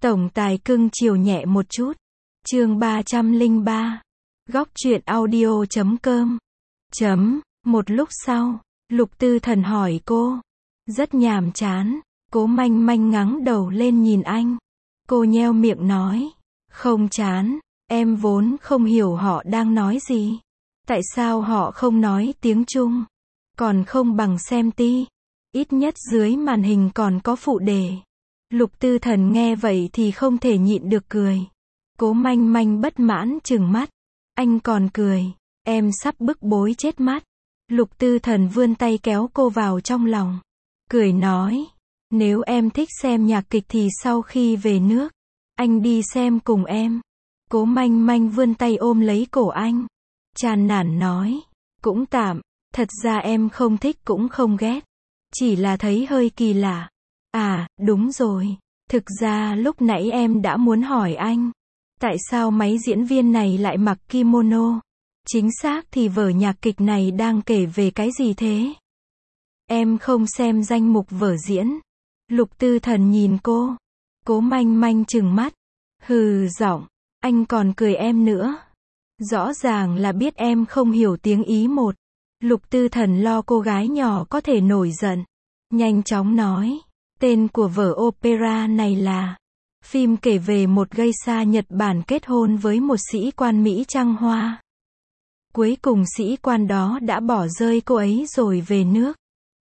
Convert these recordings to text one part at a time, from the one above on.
Tổng tài cưng chiều nhẹ một chút. Chương 303. Góc truyện audio.com. Một lúc sau, Lục Tư Thần hỏi cô. Rất nhàm chán. Cố Manh Manh ngẩng đầu lên nhìn anh. Cô nheo miệng nói. Không chán, em vốn không hiểu họ đang nói gì. Tại sao họ không nói tiếng Trung? Còn không bằng xem ti. Ít nhất dưới màn hình còn có phụ đề. Lục Tư Thần nghe vậy thì không thể nhịn được cười. Cố Manh Manh bất mãn trừng mắt. Anh còn cười. Em sắp bức bối chết mắt. Lục Tư Thần vươn tay kéo cô vào trong lòng. Cười nói. Nếu em thích xem nhạc kịch thì sau khi về nước, anh đi xem cùng em. Cố Manh Manh vươn tay ôm lấy cổ anh. Chán nản nói. Cũng tạm. Thật ra em không thích cũng không ghét. Chỉ là thấy hơi kỳ lạ. À, đúng rồi. Thực ra lúc nãy em đã muốn hỏi anh. Tại sao mấy diễn viên này lại mặc kimono? Chính xác thì vở nhạc kịch này đang kể về cái gì thế? Em không xem danh mục vở diễn. Lục Tư Thần nhìn cô. Cố Manh Manh trừng mắt. Hừ giọng. Anh còn cười em nữa. Rõ ràng là biết em không hiểu tiếng Ý một. Lục Tư Thần lo cô gái nhỏ có thể nổi giận. Nhanh chóng nói. Tên của vở opera này là. Phim kể về một geisha Nhật Bản kết hôn với một sĩ quan Mỹ trăng hoa. Cuối cùng sĩ quan đó đã bỏ rơi cô ấy rồi về nước.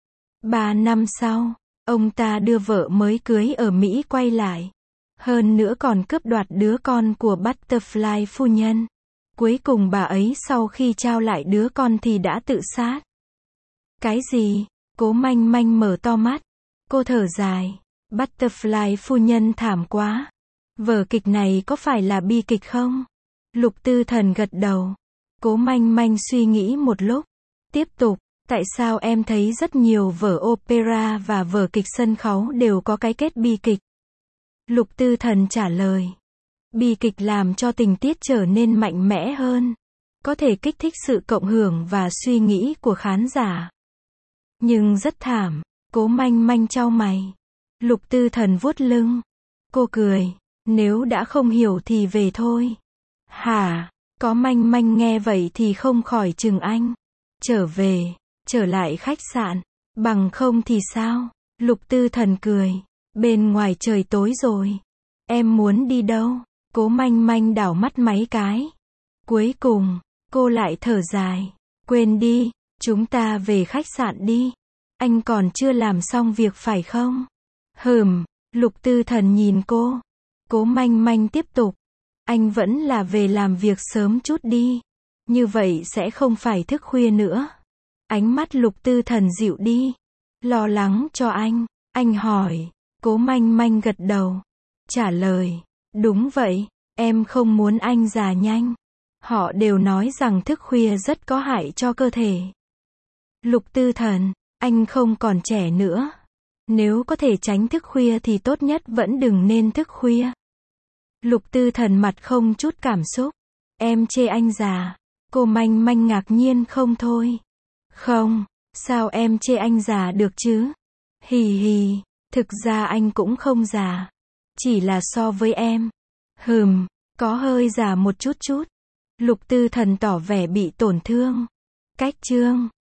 3 năm sau, ông ta đưa vợ mới cưới ở Mỹ quay lại. Hơn nữa còn cướp đoạt đứa con của Butterfly phu nhân. Cuối cùng bà ấy sau khi trao lại đứa con thì đã tự sát. Cái gì? Cố Manh Manh mở to mắt. Cô thở dài. Butterfly phu nhân thảm quá. Vở kịch này có phải là bi kịch không? Lục Tư Thần gật đầu. Cố Manh Manh suy nghĩ một lúc. Tiếp tục. Tại sao em thấy rất nhiều vở opera và vở kịch sân khấu đều có cái kết bi kịch? Lục Tư Thần trả lời. Bi kịch làm cho tình tiết trở nên mạnh mẽ hơn. Có thể kích thích sự cộng hưởng và suy nghĩ của khán giả. Nhưng rất thảm. Cố Manh Manh chau mày. Lục Tư Thần vuốt lưng. Cô cười. Nếu đã không hiểu thì về thôi. Hả? Có Manh Manh nghe vậy thì không khỏi chừng anh. Trở về. Trở lại khách sạn. Bằng không thì sao? Lục Tư Thần cười. Bên ngoài trời tối rồi. Em muốn đi đâu? Cố Manh Manh đảo mắt mấy cái. Cuối cùng, cô lại thở dài. Quên đi, chúng ta về khách sạn đi. Anh còn chưa làm xong việc phải không? Lục Tư Thần nhìn cô. Cố Manh Manh tiếp tục. Anh vẫn là về làm việc sớm chút đi. Như vậy sẽ không phải thức khuya nữa. Ánh mắt Lục Tư Thần dịu đi. Lo lắng cho anh hỏi. Cố Manh Manh gật đầu. Trả lời. Đúng vậy, em không muốn anh già nhanh. Họ đều nói rằng thức khuya rất có hại cho cơ thể. Lục Tư Thần, anh không còn trẻ nữa. Nếu có thể tránh thức khuya thì tốt nhất vẫn đừng nên thức khuya. Lục Tư Thần mặt không chút cảm xúc. Em chê anh già. Cô Manh Manh ngạc nhiên không thôi. Không, sao em chê anh già được chứ? Hì hì, thực ra anh cũng không già. Chỉ là so với em. Có hơi già một chút chút. Lục Tư Thần tỏ vẻ bị tổn thương. Cách chương